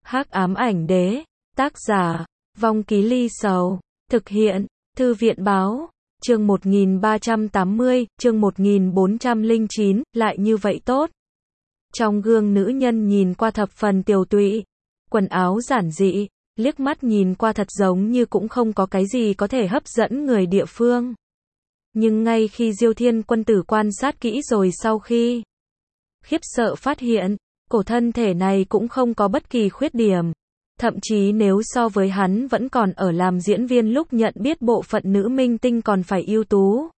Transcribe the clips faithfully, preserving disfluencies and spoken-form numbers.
Hắc ám ảnh đế, tác giả, Vong Ký Ly Sầu, thực hiện, Thư viện báo, chương một nghìn ba trăm tám mươi, chương một nghìn bốn trăm lẻ chín, lại như vậy tốt. Trong gương nữ nhân nhìn qua thập phần tiều tụy, quần áo giản dị, liếc mắt nhìn qua thật giống như cũng không có cái gì có thể hấp dẫn người địa phương. Nhưng ngay khi Diêu Thiên Quân tử quan sát kỹ rồi sau khi khiếp sợ phát hiện, cổ thân thể này cũng không có bất kỳ khuyết điểm. Thậm chí nếu so với hắn vẫn còn ở làm diễn viên lúc nhận biết bộ phận nữ minh tinh còn phải ưu tú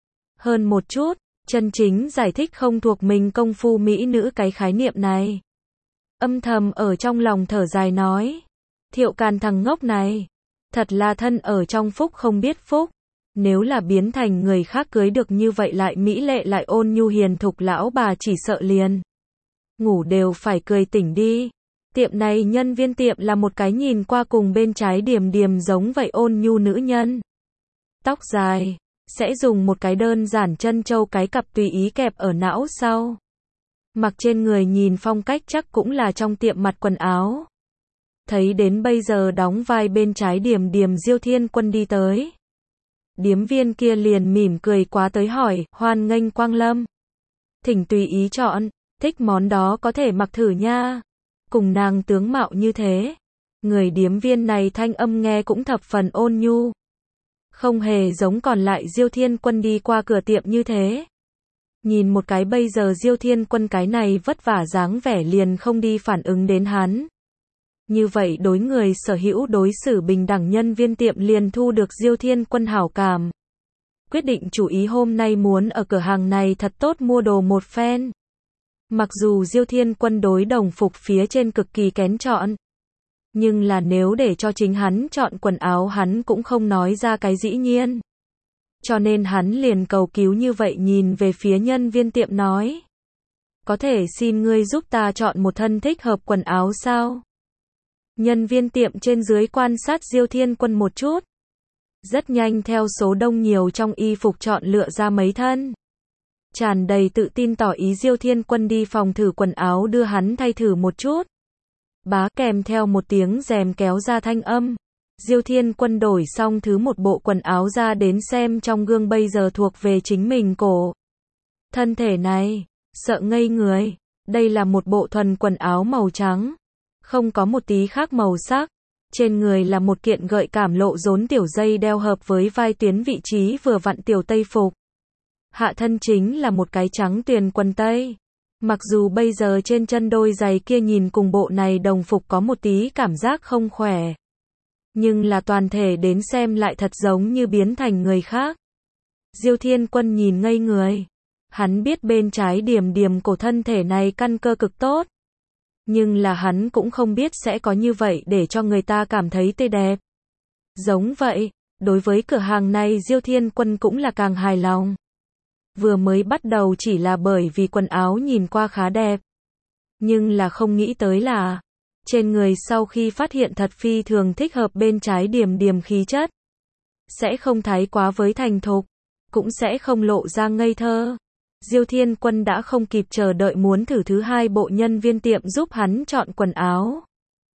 hơn một chút, chân chính giải thích không thuộc mình công phu mỹ nữ cái khái niệm này. Âm thầm ở trong lòng thở dài nói, Thiệu Càn thằng ngốc này, thật là thân ở trong phúc không biết phúc. Nếu là biến thành người khác cưới được như vậy lại mỹ lệ lại ôn nhu hiền thục lão bà chỉ sợ liền ngủ đều phải cười tỉnh đi. Tiệm này nhân viên tiệm là một cái nhìn qua cùng bên trái Điềm Điềm giống vậy ôn nhu nữ nhân. Tóc dài, sẽ dùng một cái đơn giản chân châu cái cặp tùy ý kẹp ở não sau. Mặc trên người nhìn phong cách chắc cũng là trong tiệm mặt quần áo. Thấy đến bây giờ đóng vai bên trái Điềm Điềm Diêu Thiên Quân đi tới. Điếm viên kia liền mỉm cười quá tới hỏi, hoan nghênh quang lâm. Thỉnh tùy ý chọn, thích món đó có thể mặc thử nha. Cùng nàng tướng mạo như thế, người điếm viên này thanh âm nghe cũng thập phần ôn nhu. Không hề giống còn lại Diêu Thiên Quân đi qua cửa tiệm như thế. Nhìn một cái bây giờ Diêu Thiên Quân cái này vất vả dáng vẻ liền không đi phản ứng đến hắn. Như vậy đối người sở hữu đối xử bình đẳng nhân viên tiệm liền thu được Diêu Thiên Quân hảo cảm. Quyết định chủ ý hôm nay muốn ở cửa hàng này thật tốt mua đồ một phen. Mặc dù Diêu Thiên Quân đối đồng phục phía trên cực kỳ kén chọn. Nhưng là nếu để cho chính hắn chọn quần áo hắn cũng không nói ra cái dĩ nhiên. Cho nên hắn liền cầu cứu như vậy nhìn về phía nhân viên tiệm nói. Có thể xin ngươi giúp ta chọn một thân thích hợp quần áo sao? Nhân viên tiệm trên dưới quan sát Diêu Thiên Quân một chút. Rất nhanh theo số đông nhiều trong y phục chọn lựa ra mấy thân. Tràn đầy tự tin tỏ ý Diêu Thiên Quân đi phòng thử quần áo đưa hắn thay thử một chút. Bá kèm theo một tiếng rèm kéo ra thanh âm. Diêu Thiên Quân đổi xong thứ một bộ quần áo ra đến xem trong gương bây giờ thuộc về chính mình cổ. Thân thể này, sợ ngây người. Đây là một bộ thuần quần áo màu trắng. Không có một tí khác màu sắc. Trên người là một kiện gợi cảm lộ rốn tiểu dây đeo hợp với vai tuyến vị trí vừa vặn tiểu tây phục. Hạ thân chính là một cái trắng tuyền quần tây. Mặc dù bây giờ trên chân đôi giày kia nhìn cùng bộ này đồng phục có một tí cảm giác không khỏe. Nhưng là toàn thể đến xem lại thật giống như biến thành người khác. Diêu Thiên Quân nhìn ngây người. Hắn biết bên trái Điềm Điềm cổ thân thể này căn cơ cực tốt. Nhưng là hắn cũng không biết sẽ có như vậy để cho người ta cảm thấy tươi đẹp. Giống vậy, đối với cửa hàng này Diêu Thiên Quân cũng là càng hài lòng. Vừa mới bắt đầu chỉ là bởi vì quần áo nhìn qua khá đẹp. Nhưng là không nghĩ tới là, trên người sau khi phát hiện thật phi thường thích hợp bên trái Điềm Điềm khí chất. Sẽ không thái quá với thành thục, cũng sẽ không lộ ra ngây thơ. Diêu Thiên Quân đã không kịp chờ đợi muốn thử thứ hai bộ nhân viên tiệm giúp hắn chọn quần áo.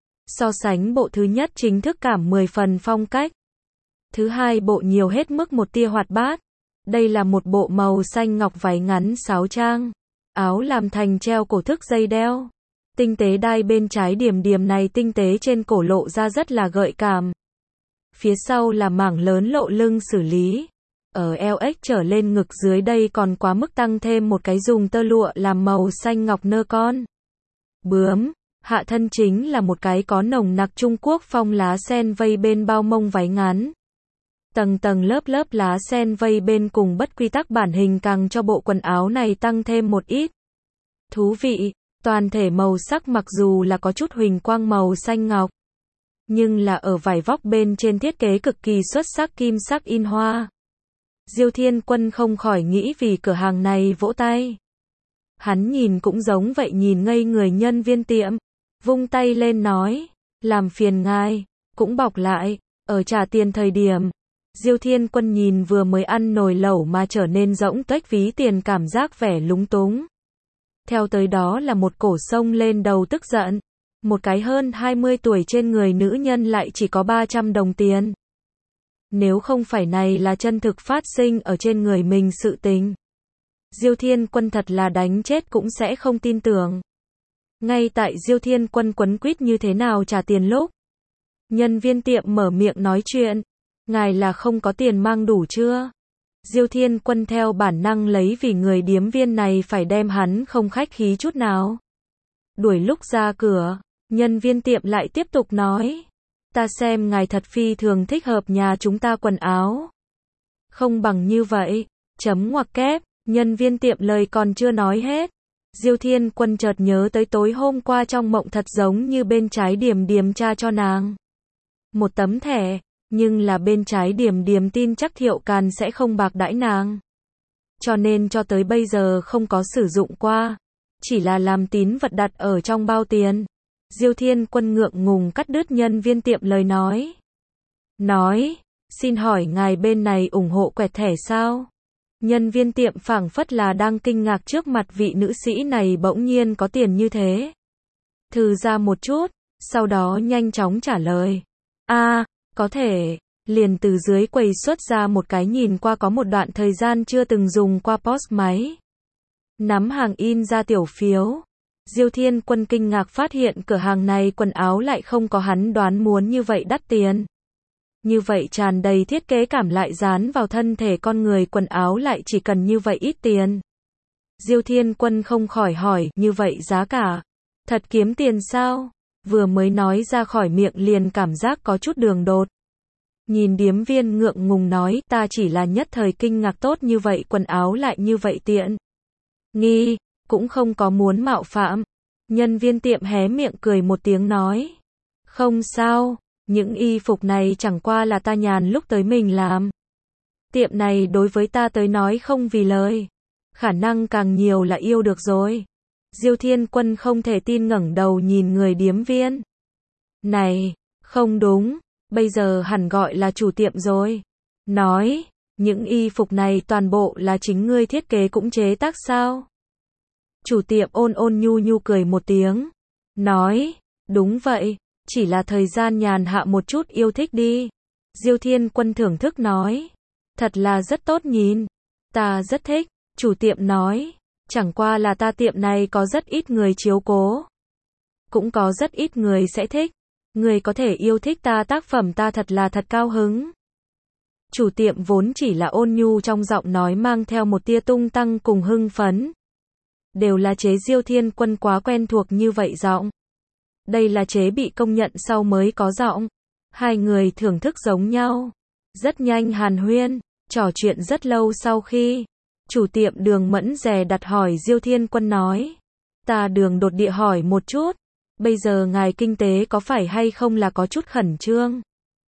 So sánh bộ thứ nhất chính thức cảm mười phần phong cách. Thứ hai bộ nhiều hết mức một tia hoạt bát. Đây là một bộ màu xanh ngọc váy ngắn sáo trang. Áo làm thành treo cổ thức dây đeo. Tinh tế đai bên trái Điềm Điềm này tinh tế trên cổ lộ ra rất là gợi cảm. Phía sau là mảng lớn lộ lưng xử lý. Ở eo ếch trở lên ngực dưới đây còn quá mức tăng thêm một cái dùng tơ lụa làm màu xanh ngọc nơ con. Bướm, hạ thân chính là một cái có nồng nặc Trung Quốc phong lá sen vây bên bao mông váy ngắn. Tầng tầng lớp lớp lá sen vây bên cùng bất quy tắc bản hình càng cho bộ quần áo này tăng thêm một ít thú vị. Toàn thể màu sắc mặc dù là có chút huỳnh quang màu xanh ngọc. Nhưng là ở vải vóc bên trên thiết kế cực kỳ xuất sắc kim sắc in hoa. Diêu Thiên Quân không khỏi nghĩ vì cửa hàng này vỗ tay. Hắn nhìn cũng giống vậy nhìn ngây người nhân viên tiệm. Vung tay lên nói, làm phiền ngài, cũng bọc lại, ở trả tiền thời điểm. Diêu Thiên Quân nhìn vừa mới ăn nồi lẩu mà trở nên rỗng tuếch ví tiền cảm giác vẻ lúng túng. Theo tới đó là một cổ sông lên đầu tức giận. Một cái hơn hai mươi tuổi trên người nữ nhân lại chỉ có ba trăm đồng tiền. Nếu không phải này là chân thực phát sinh ở trên người mình sự tình, Diêu Thiên Quân thật là đánh chết cũng sẽ không tin tưởng. Ngay tại Diêu Thiên Quân quấn quýt như thế nào trả tiền lúc, nhân viên tiệm mở miệng nói chuyện, ngài là không có tiền mang đủ chưa? Diêu Thiên Quân theo bản năng lấy vì người điếm viên này phải đem hắn không khách khí chút nào. Đuổi lúc ra cửa, nhân viên tiệm lại tiếp tục nói, ta xem ngài thật phi thường thích hợp nhà chúng ta quần áo. Không bằng như vậy, chấm ngoặc kép, nhân viên tiệm lời còn chưa nói hết. Diêu Thiên Quân chợt nhớ tới tối hôm qua trong mộng thật giống như bên trái Điềm Điềm tra cho nàng một tấm thẻ, nhưng là bên trái Điềm Điềm tin chắc Thiệu Càn sẽ không bạc đãi nàng. Cho nên cho tới bây giờ không có sử dụng qua, chỉ là làm tín vật đặt ở trong bao tiền. Diêu Thiên Quân ngượng ngùng cắt đứt nhân viên tiệm lời nói. Nói, xin hỏi ngài bên này ủng hộ quẹt thẻ sao? Nhân viên tiệm phảng phất là đang kinh ngạc trước mặt vị nữ sĩ này bỗng nhiên có tiền như thế. Thư ra một chút, sau đó nhanh chóng trả lời. A, à, có thể. Liền từ dưới quầy xuất ra một cái nhìn qua có một đoạn thời gian chưa từng dùng qua pê ô ét máy. Nắm hàng in ra tiểu phiếu. Diêu Thiên Quân kinh ngạc phát hiện cửa hàng này quần áo lại không có hắn đoán muốn như vậy đắt tiền. Như vậy tràn đầy thiết kế cảm lại dán vào thân thể con người quần áo lại chỉ cần như vậy ít tiền. Diêu Thiên Quân không khỏi hỏi, như vậy giá cả, thật kiếm tiền sao? Vừa mới nói ra khỏi miệng liền cảm giác có chút đường đột. Nhìn điếm viên ngượng ngùng nói, ta chỉ là nhất thời kinh ngạc tốt như vậy quần áo lại như vậy tiện nghi, cũng không có muốn mạo phạm. Nhân viên tiệm hé miệng cười một tiếng nói, không sao, những y phục này chẳng qua là ta nhàn lúc tới mình làm. Tiệm này đối với ta tới nói không vì lời, khả năng càng nhiều là yêu được rồi. Diêu Thiên Quân không thể tin ngẩng đầu nhìn người điếm viên. Này, không đúng, bây giờ hẳn gọi là chủ tiệm rồi. Nói, những y phục này toàn bộ là chính ngươi thiết kế cũng chế tác sao? Chủ tiệm ôn ôn nhu nhu cười một tiếng. Nói, đúng vậy, chỉ là thời gian nhàn hạ một chút yêu thích đi. Diêu Thiên Quân thưởng thức nói, thật là rất tốt nhìn. Ta rất thích, chủ tiệm nói, chẳng qua là ta tiệm này có rất ít người chiếu cố. Cũng có rất ít người sẽ thích. Người có thể yêu thích ta tác phẩm ta thật là thật cao hứng. Chủ tiệm vốn chỉ là ôn nhu trong giọng nói mang theo một tia tung tăng cùng hưng phấn. Đều là chế Diêu Thiên Quân quá quen thuộc như vậy giọng. Đây là chế bị công nhận sau mới có giọng. Hai người thưởng thức giống nhau. Rất nhanh hàn huyên, trò chuyện rất lâu sau khi. Chủ tiệm Đường Mẫn dè đặt hỏi Diêu Thiên Quân nói. Ta Đường đột địa hỏi một chút. Bây giờ ngài kinh tế có phải hay không là có chút khẩn trương?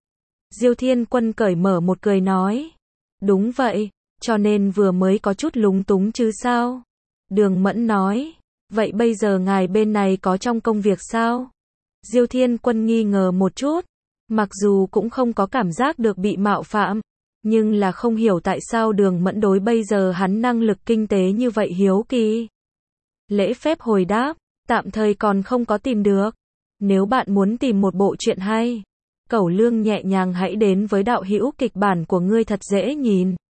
Diêu Thiên Quân cởi mở một cười nói. Đúng vậy, cho nên vừa mới có chút lúng túng chứ sao? Đường Mẫn nói. Vậy bây giờ ngài bên này có trong công việc sao? Diêu Thiên Quân nghi ngờ một chút. Mặc dù cũng không có cảm giác được bị mạo phạm. Nhưng là không hiểu tại sao Đường Mẫn đối bây giờ hắn năng lực kinh tế như vậy hiếu kỳ. Lễ phép hồi đáp. Tạm thời còn không có tìm được. Nếu bạn muốn tìm một bộ truyện hay, cẩu lương nhẹ nhàng hãy đến với đạo hữu kịch bản của ngươi thật dễ nhìn.